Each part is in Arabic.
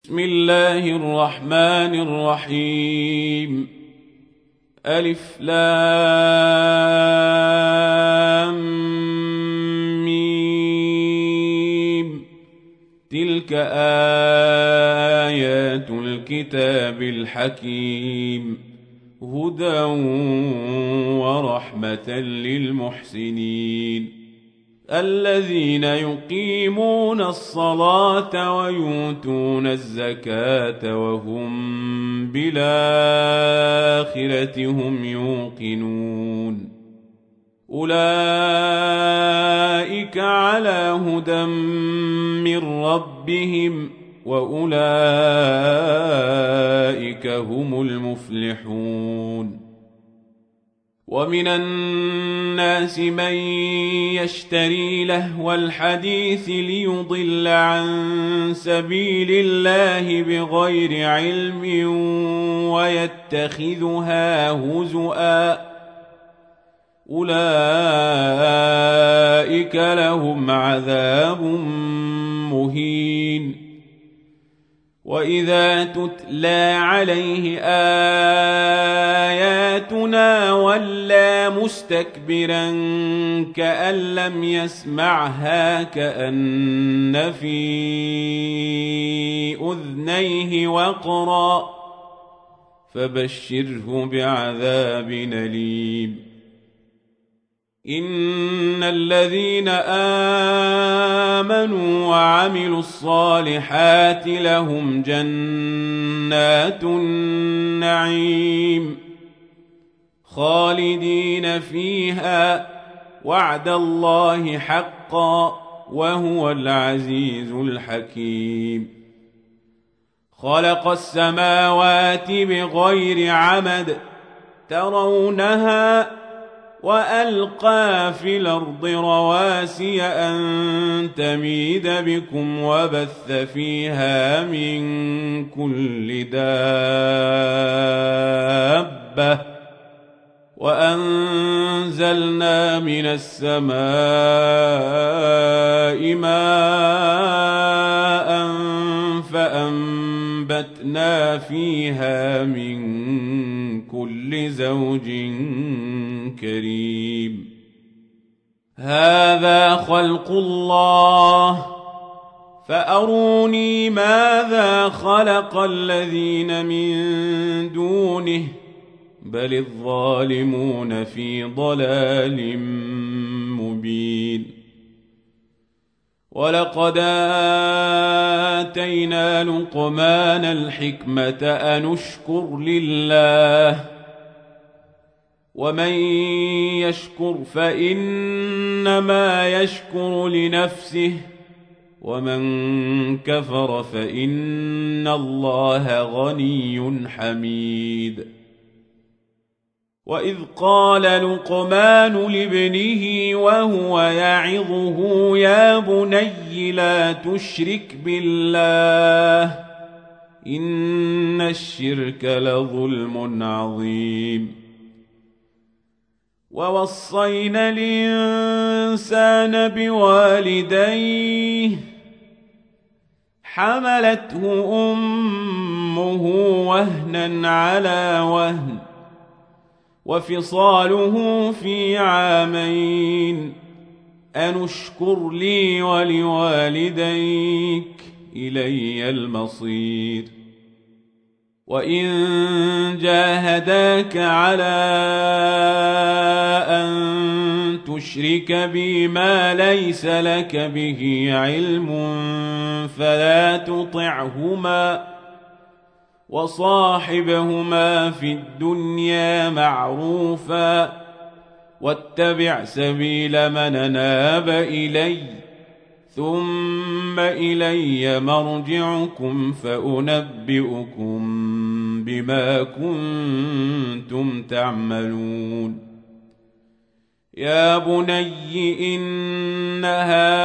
بسم الله الرحمن الرحيم. ألف لام ميم. تلك آيات الكتاب الحكيم، هدى ورحمة للمحسنين الذين يقيمون الصلاة ويؤتون الزكاة وهم بالآخرة هم يوقنون. أولئك على هدى من ربهم وأولئك هم المفلحون. ومن الناس من يشتري لهو الحديث ليضل عن سبيل الله بغير علم ويتخذها هزؤا، أولئك لهم عذاب مهين. وإذا تتلى عليه آياتنا ولى مستكبرا كأن لم يسمعها كأن في أذنيه وقرا، فبشره بعذاب أليم. إن الذين آمنوا وعملوا الصالحات لهم جنات النعيم خالدين فيها، وعد الله حقا وهو العزيز الحكيم. خلق السماوات بغير عمد ترونها وألقى في الأرض رواسي أن تميد بكم وبث فيها من كل دابة، وأنزلنا من السماء ماء فأنبتنا فيها من كل زوج كريم. هذا خلق الله فأروني ماذا خلق الذين من دونه، بل الظالمون في ضلال مبين. ولقد آتينا لقمان الحكمة أن اشكر لله، ومن يشكر فإنما يشكر لنفسه، ومن كفر فإن الله غني حميد. وإذ قال لقمان لابنه وهو يعظه يا بني لا تشرك بالله إن الشرك لظلم عظيم. ووصينا الإنسان بوالديه حملته أمه وهنا على وهن وفصاله في عامين أن اشكر لي ولوالديك إلي المصير. وإن جاهداك على أن تشرك بي ما ليس لك به علم فلا تطعهما، وصاحبهما في الدنيا معروفا، واتبع سبيل من أناب إلي، ثم إلي مرجعكم فأنبئكم بما كنتم تعملون. يا بني إنها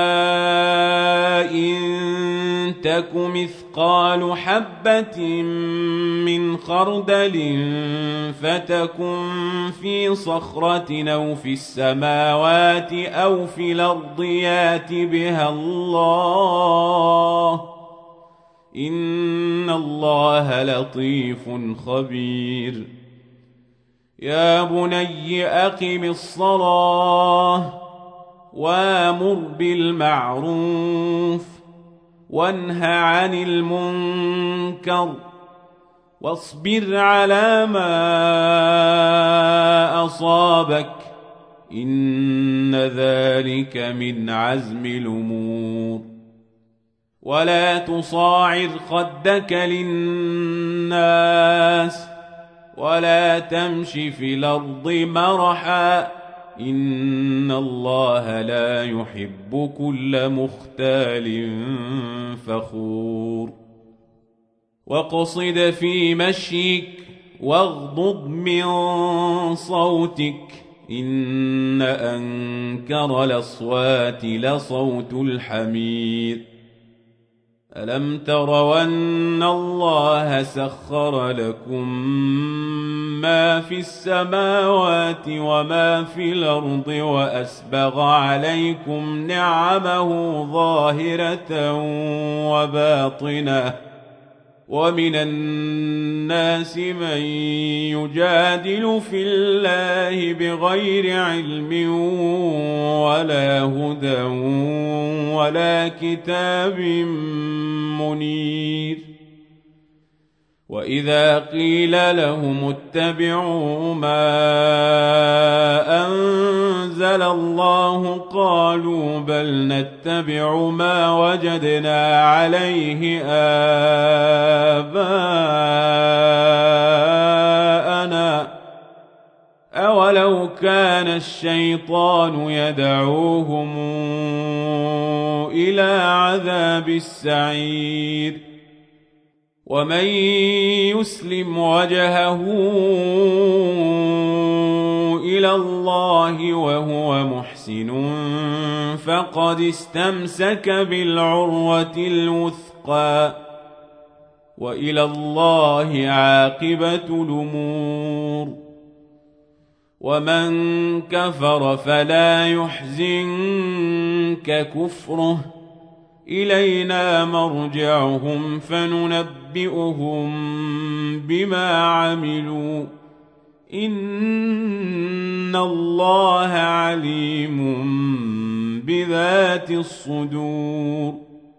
إن تك مثقال حبة من خردل فتكن في صخرة أو في السماوات أو في الأرض يات بها الله إن الله لطيف خبير يا بني أقم الصلاة وامر بالمعروف وانه عن المنكر واصبر على ما أصابك إن ذلك من عزم الأمور ولا تصاعر خدك للناس ولا تمش في الأرض مرحا إن الله لا يحب كل مختال فخور واقصد في مشيك واغضض من صوتك إن أنكر الأصوات لصوت الحمير ألم تروا أن الله سخر لكم ما في السماوات وما في الأرض وأسبغ عليكم نعمه ظاهرة وباطنة ومن الناس من يجادل في الله بغير علم ولا هدى ولا كتاب منير وإذا قيل لهم اتبعوا ما أنزل الله قالوا بل نتبع ما وجدنا عليه آباءنا أولو كان الشيطان يدعوهم إلى عذاب السعير ومن يسلم وجهه إلى الله وهو محسن فقد استمسك بالعروة الوثقى وإلى الله عاقبة الأمور ومن كفر فلا يحزنك كفره إلينا مرجعهم فننبئهم بما عملوا إن الله عليم بذات الصدور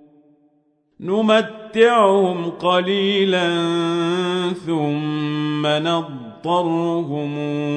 نمتعهم قليلا ثم نضطرهم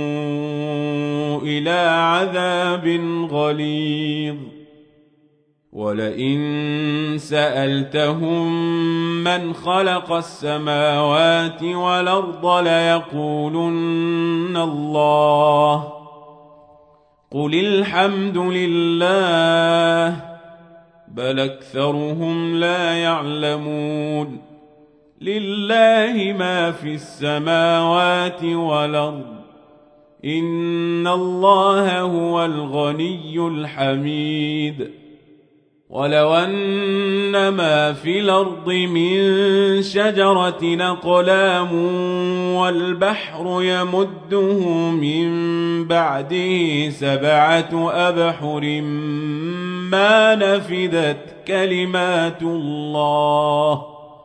إلى عذاب غليظ ولئن سألتهم من خلق السماوات والأرض ليقولن الله قل الحمد لله بل أكثرهم لا يعلمون لله ما في السماوات والأرض إن الله هو الغني الحميد ولو أن ما في الأرض من شجرة أقلام والبحر يمده من بعده 7 أبحر ما نفدت كلمات الله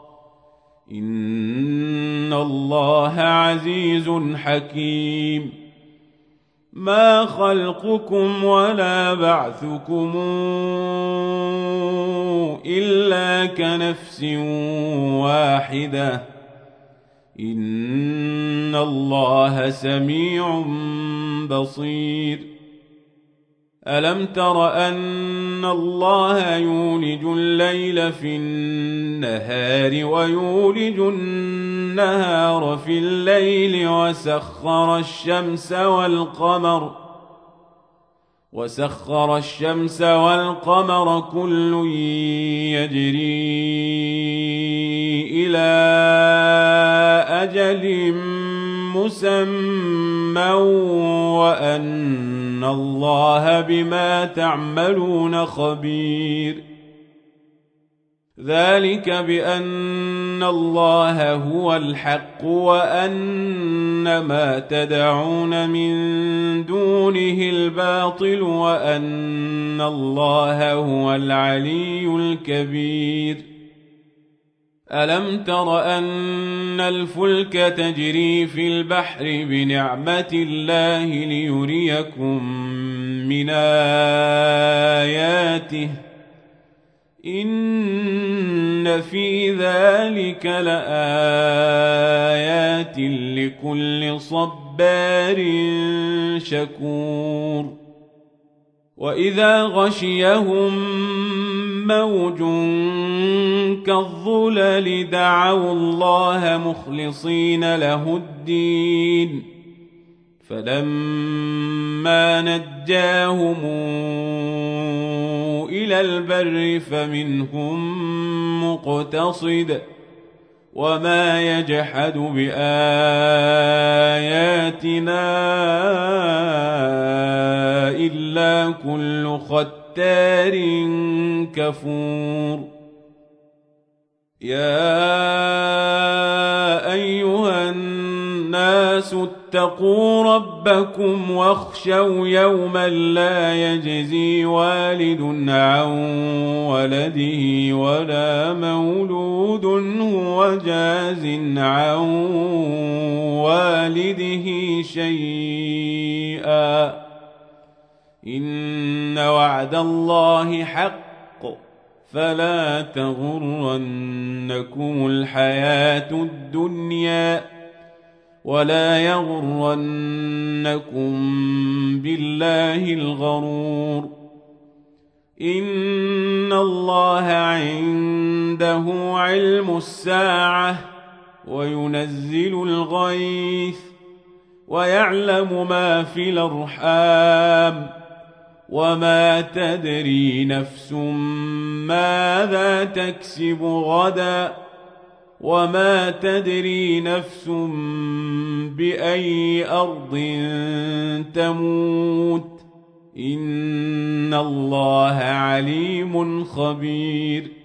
إن الله عزيز حكيم ما خلقكم ولا بعثكم إلا كنفس واحدة إن الله سميع بصير ألم تر أن الله يولج الليل في النهار ويولج النهار في الليل وسخر الشمس والقمر كل يجري إلى أجل مسمى وأن الله بما تعملون خبير ذلك بأن الله هو الحق وأن ما تدعون من دونه الباطل وأن الله هو العلي الكبير ألم تر أن الفلك تجري في البحر بنعمة الله ليريكم من آياته إن في ذلك لآيات لكل صبار شكور وإذا غشيهم موج كالظلل دعوا الله مخلصين له الدين فلما نجاهم إلى البر فمنهم مقتصد وما يجحد بآياتنا إلا كل ختار كفور يا أيها الناس اتقوا ربكم واخشوا يوما لا يجزي والد عن ولده ولا مولود هو جاز عن والده شيئا إن وعد الله حق فلا تغرنكم الحياة الدنيا ولا يغرنكم بالله الغرور إن الله عنده علم الساعة وينزل الغيث ويعلم ما في الأرحام وما تدري نفس ماذا تكسب غدا وما تدري نفس بأي أرض تموت إن الله عليم خبير